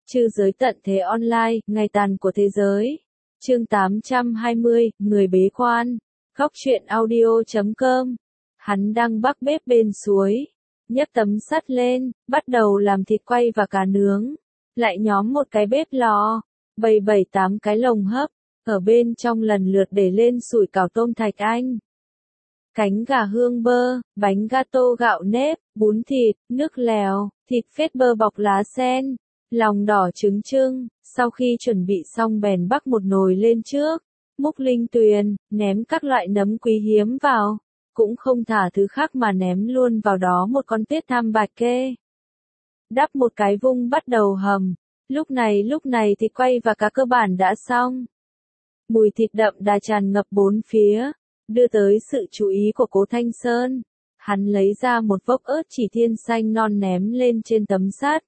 Trư giới tận thế online, ngày tàn của thế giới. Chương 820, người bế quan. Góc truyện audio.com. Hắn đang bắc bếp bên suối, nhấc tấm sắt lên, bắt đầu làm thịt quay và cá nướng. Lại nhóm một cái bếp lò, bày 7-8 cái lồng hấp, ở bên trong lần lượt để lên sủi cảo tôm thạch anh, cánh gà hương bơ, bánh gato gạo nếp, bún thịt, nước lèo, thịt phết bơ bọc lá sen, lòng đỏ trứng trưng. Sau khi chuẩn bị xong bèn bắc một nồi lên trước, múc linh tuyền, ném các loại nấm quý hiếm vào, cũng không thả thứ khác mà ném luôn vào đó một con tiết tham bạch kê. Đắp một cái vung bắt đầu hầm, lúc này thịt quay và cá cơ bản đã xong. Mùi thịt đậm đà tràn ngập bốn phía, đưa tới sự chú ý của Cố Thanh Sơn. Hắn lấy ra một vốc ớt chỉ thiên xanh non ném lên trên tấm sắt.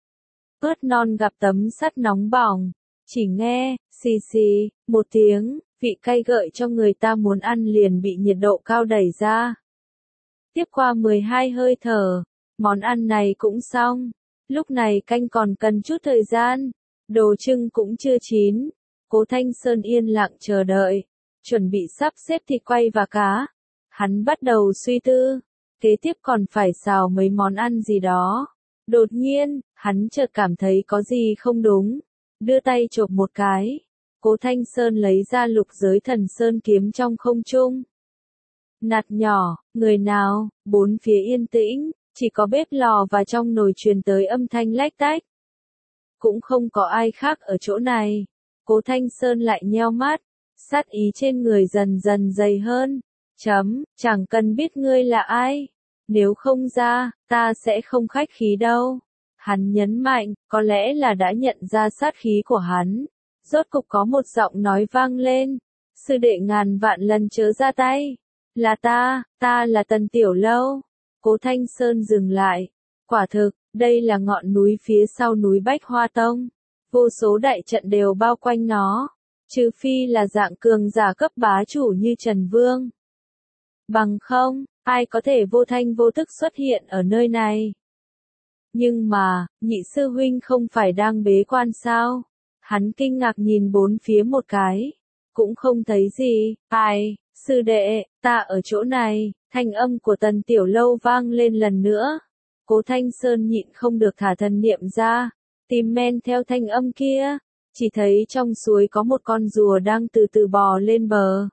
Ớt non gặp tấm sắt nóng bỏng, chỉ nghe, xì xì, một tiếng, vị cay gợi cho người ta muốn ăn liền bị nhiệt độ cao đẩy ra. Tiếp qua 12 hơi thở, món ăn này cũng xong. Lúc này canh còn cần chút thời gian, đồ trưng cũng chưa chín. Cố Thanh Sơn yên lặng chờ đợi, chuẩn bị sắp xếp thịt quay và cá. Hắn bắt đầu suy tư, kế tiếp còn phải xào mấy món ăn gì đó. Đột nhiên, hắn chợt cảm thấy có gì không đúng, đưa tay chộp một cái. Cố Thanh Sơn lấy ra lục giới thần sơn kiếm trong không trung. Nạt nhỏ, người nào, bốn phía yên tĩnh, chỉ có bếp lò và trong nồi truyền tới âm thanh lách tách. Cũng không có ai khác ở chỗ này. Cố Thanh Sơn lại nheo mắt, sát ý trên người dần dần dày hơn. Chẳng cần biết ngươi là ai. Nếu không ra, ta sẽ không khách khí đâu. Hắn nhấn mạnh, có lẽ là đã nhận ra sát khí của hắn. Rốt cục có một giọng nói vang lên. Sư đệ ngàn vạn lần chớ ra tay. Là ta là Tần Tiểu Lâu. Cố Thanh Sơn dừng lại. Quả thực, đây là ngọn núi phía sau núi Bách Hoa Tông. Vô số đại trận đều bao quanh nó. Trừ phi là dạng cường giả cấp bá chủ như Trần Vương. Bằng không, ai có thể vô thanh vô tức xuất hiện ở nơi này. Nhưng mà, nhị sư huynh không phải đang bế quan sao? Hắn kinh ngạc nhìn bốn phía một cái. Cũng không thấy gì. Ai, sư đệ, ta ở chỗ này. Thanh âm của Tần Tiểu Lâu vang lên lần nữa. Cố Thanh Sơn nhịn không được thả thần niệm ra, tìm men theo thanh âm kia. Chỉ thấy trong suối có một con rùa đang từ từ bò lên bờ.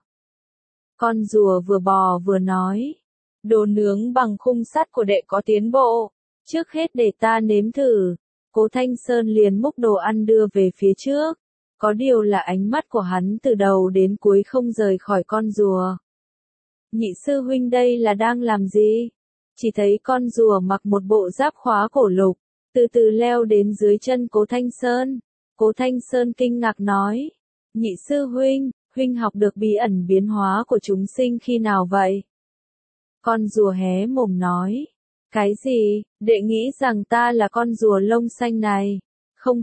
Con rùa vừa bò vừa nói. Đồ nướng bằng khung sắt của đệ có tiến bộ. Trước hết để ta nếm thử. Cố Thanh Sơn liền múc đồ ăn đưa về phía trước. Có điều là ánh mắt của hắn từ đầu đến cuối không rời khỏi con rùa. Nhị sư huynh đây là đang làm gì? Chỉ thấy con rùa mặc một bộ giáp khóa cổ lục, từ từ leo đến dưới chân Cố Thanh Sơn. Cố Thanh Sơn kinh ngạc nói. Nhị sư huynh học được bí ẩn biến hóa của chúng sinh khi nào vậy? Con rùa hé mồm nói. Cái gì, đệ nghĩ rằng ta là con rùa lông xanh này? Không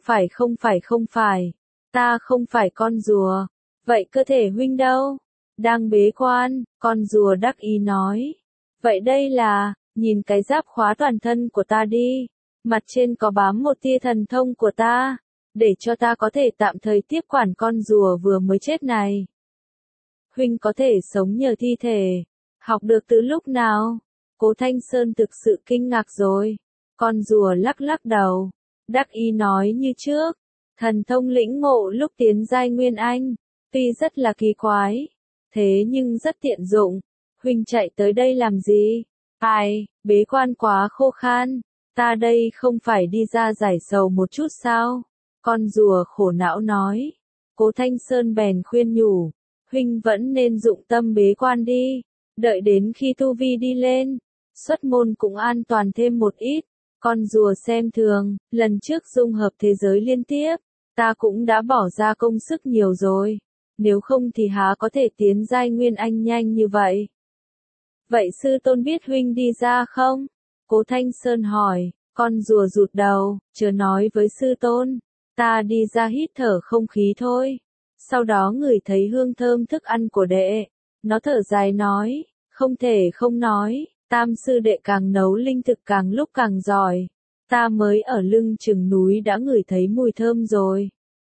phải. Ta không phải con rùa. Vậy cơ thể huynh đâu? Đang bế quan, con rùa đắc ý nói. Vậy đây là, nhìn cái giáp khóa toàn thân của ta đi. Mặt trên có bám một tia thần thông của ta, để cho ta có thể tạm thời tiếp quản con rùa vừa mới chết này. Huynh có thể sống nhờ thi thể. Học được từ lúc nào? Cố Thanh Sơn thực sự kinh ngạc rồi. Con rùa lắc lắc đầu, đắc ý nói như trước. Thần thông lĩnh ngộ lúc tiến giai Nguyên Anh, tuy rất là kỳ quái, thế nhưng rất tiện dụng. Huynh chạy tới đây làm gì? Ai, bế quan quá khô khan. Ta đây không phải đi ra giải sầu một chút sao? Con rùa khổ não nói. Cố Thanh Sơn bèn khuyên nhủ. Huynh vẫn nên dụng tâm bế quan đi. Đợi đến khi tu vi đi lên, xuất môn cũng an toàn thêm một ít. Con rùa xem thường, lần trước dung hợp thế giới liên tiếp, ta cũng đã bỏ ra công sức nhiều rồi. Nếu không thì há có thể tiến giai Nguyên Anh nhanh như vậy? Vậy sư tôn biết huynh đi ra không? Cố Thanh Sơn hỏi. Con rùa rụt đầu, chớ nói với sư tôn. Ta đi ra hít thở không khí thôi. Sau đó ngửi thấy hương thơm thức ăn của đệ. Nó thở dài nói. Không thể không nói. Tam sư đệ càng nấu linh thực càng lúc càng giỏi. Ta mới ở lưng chừng núi đã ngửi thấy mùi thơm rồi.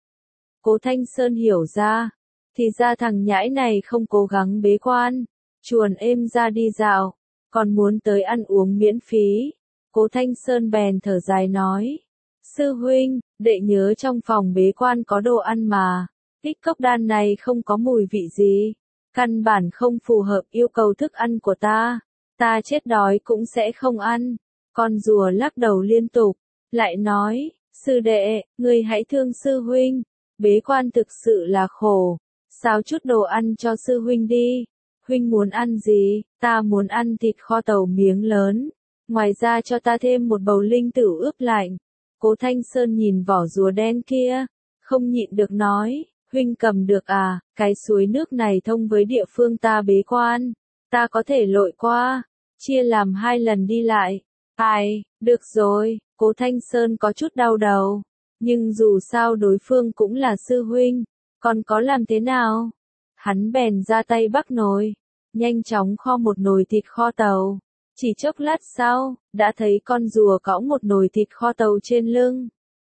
Cố Thanh Sơn hiểu ra, thì ra thằng nhãi này không cố gắng bế quan, chuồn êm ra đi dạo, còn muốn tới ăn uống miễn phí. Cố Thanh Sơn bèn thở dài nói, sư huynh, đệ nhớ trong phòng bế quan có đồ ăn mà, tích cốc đan này không có mùi vị gì, căn bản không phù hợp yêu cầu thức ăn của ta chết đói cũng sẽ không ăn. Con rùa lắc đầu liên tục, lại nói, sư đệ, ngươi hãy thương sư huynh, bế quan thực sự là khổ, xào chút đồ ăn cho sư huynh đi. Huynh muốn ăn gì? Ta muốn ăn thịt kho tàu miếng lớn, ngoài ra cho ta thêm một bầu linh tửu ướp lạnh. Cố Thanh Sơn nhìn vỏ rùa đen kia, không nhịn được nói, huynh cầm được à, cái suối nước này thông với địa phương ta bế quan, ta có thể lội qua, chia làm 2 lần đi lại. Ai, được rồi, Cố Thanh Sơn có chút đau đầu, nhưng dù sao đối phương cũng là sư huynh, còn có làm thế nào? Hắn bèn ra tay bắc nồi, nhanh chóng kho một nồi thịt kho tàu. Chỉ chốc lát sau, đã thấy con rùa cõng một nồi thịt kho tàu trên lưng.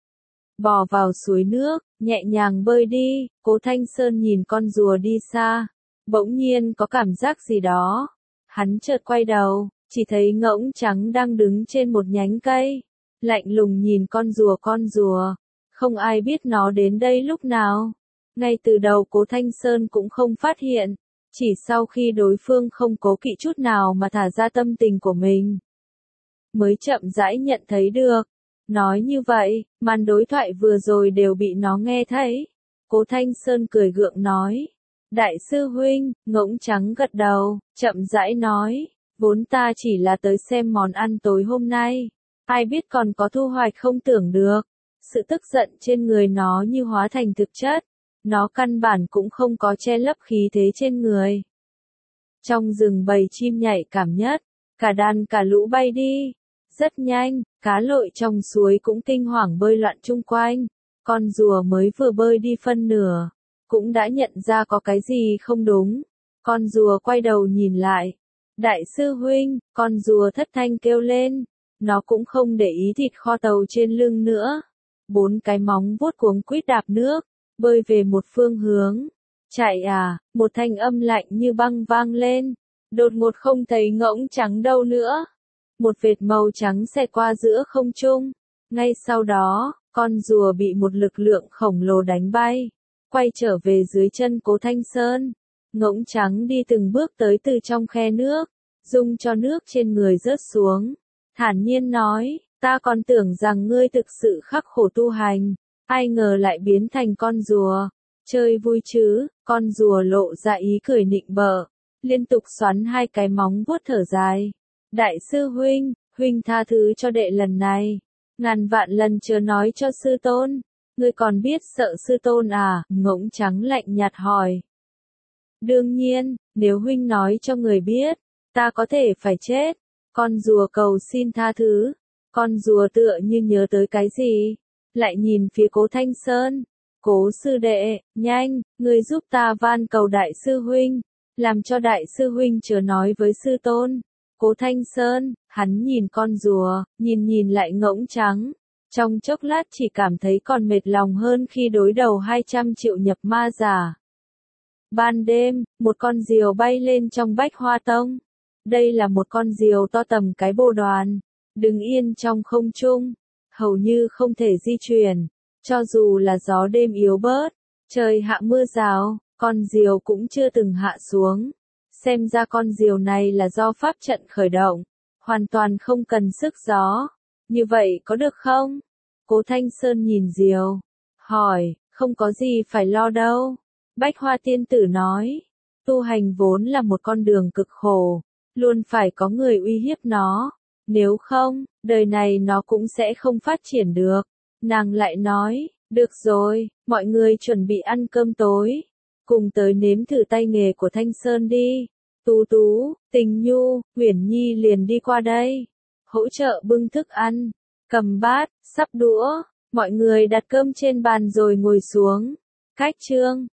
Bò vào suối nước, nhẹ nhàng bơi đi. Cố Thanh Sơn nhìn con rùa đi xa, bỗng nhiên có cảm giác gì đó. Hắn chợt quay đầu, chỉ thấy ngỗng trắng đang đứng trên một nhánh cây, lạnh lùng nhìn con rùa. Không ai biết nó đến đây lúc nào. Ngay từ đầu Cố Thanh Sơn cũng không phát hiện, chỉ sau khi đối phương không cố kỵ chút nào mà thả ra tâm tình của mình, mới chậm rãi nhận thấy được. Nói như vậy, màn đối thoại vừa rồi đều bị nó nghe thấy. Cố Thanh Sơn cười gượng nói, đại sư huynh. Ngỗng trắng gật đầu, chậm rãi nói, vốn ta chỉ là tới xem món ăn tối hôm nay, ai biết còn có thu hoạch không tưởng được. Sự tức giận trên người nó như hóa thành thực chất, nó căn bản cũng không có che lấp khí thế trên người. Trong rừng bầy chim nhạy cảm nhất, cả đàn cả lũ bay đi. Rất nhanh, cá lội trong suối cũng kinh hoàng bơi loạn chung quanh. Con rùa mới vừa bơi đi phân nửa, cũng đã nhận ra có cái gì không đúng. Con rùa quay đầu nhìn lại. Đại sư huynh, con rùa thất thanh kêu lên. Nó cũng không để ý thịt kho tàu trên lưng nữa. 4 cái móng vuốt cuống quýt đạp nước, bơi về một phương hướng. Chạy à, một thanh âm lạnh như băng vang lên. Đột ngột không thấy ngỗng trắng đâu nữa. Một vệt màu trắng xẹt qua giữa không trung. Ngay sau đó, con rùa bị một lực lượng khổng lồ đánh bay, quay trở về dưới chân Cố Thanh Sơn. Ngỗng trắng đi từng bước tới từ trong khe nước, dung cho nước trên người rớt xuống. Thản nhiên nói, ta còn tưởng rằng ngươi thực sự khắc khổ tu hành, ai ngờ lại biến thành con rùa. Chơi vui chứ? Con rùa lộ ra ý cười nịnh bợ, liên tục xoắn 2 cái móng vuốt thở dài. Đại sư huynh, huynh tha thứ cho đệ lần này, ngàn vạn lần chớ nói cho sư tôn. Ngươi còn biết sợ sư tôn à? Ngỗng trắng lạnh nhạt hỏi. Đương nhiên, nếu huynh nói cho người biết, ta có thể phải chết. Con rùa cầu xin tha thứ. Con rùa tựa như nhớ tới cái gì, lại nhìn phía Cố Thanh Sơn. Cố sư đệ, nhanh, ngươi giúp ta van cầu đại sư huynh, làm cho đại sư huynh chớ nói với sư tôn. Cố Thanh Sơn, hắn nhìn con rùa, nhìn lại ngỗng trắng. Trong chốc lát chỉ cảm thấy còn mệt lòng hơn khi đối đầu 200 triệu nhập ma giả. Ban đêm, một con diều bay lên trong Bách Hoa Tông. Đây là một con diều to tầm cái bồ đoàn, đứng yên trong không trung, hầu như không thể di chuyển. Cho dù là gió đêm yếu bớt, trời hạ mưa rào, con diều cũng chưa từng hạ xuống. Xem ra con diều này là do pháp trận khởi động, hoàn toàn không cần sức gió. Như vậy có được không? Cố Thanh Sơn nhìn diều, hỏi, không có gì phải lo đâu. Bách Hoa tiên tử nói, tu hành vốn là một con đường cực khổ, luôn phải có người uy hiếp nó, nếu không, đời này nó cũng sẽ không phát triển được. Nàng lại nói, được rồi, mọi người chuẩn bị ăn cơm tối, cùng tới nếm thử tay nghề của Thanh Sơn đi. Tú Tú, Tình Nhu, Uyển Nhi liền đi qua đây, hỗ trợ bưng thức ăn, cầm bát, sắp đũa. Mọi người đặt cơm trên bàn rồi ngồi xuống. Cách chương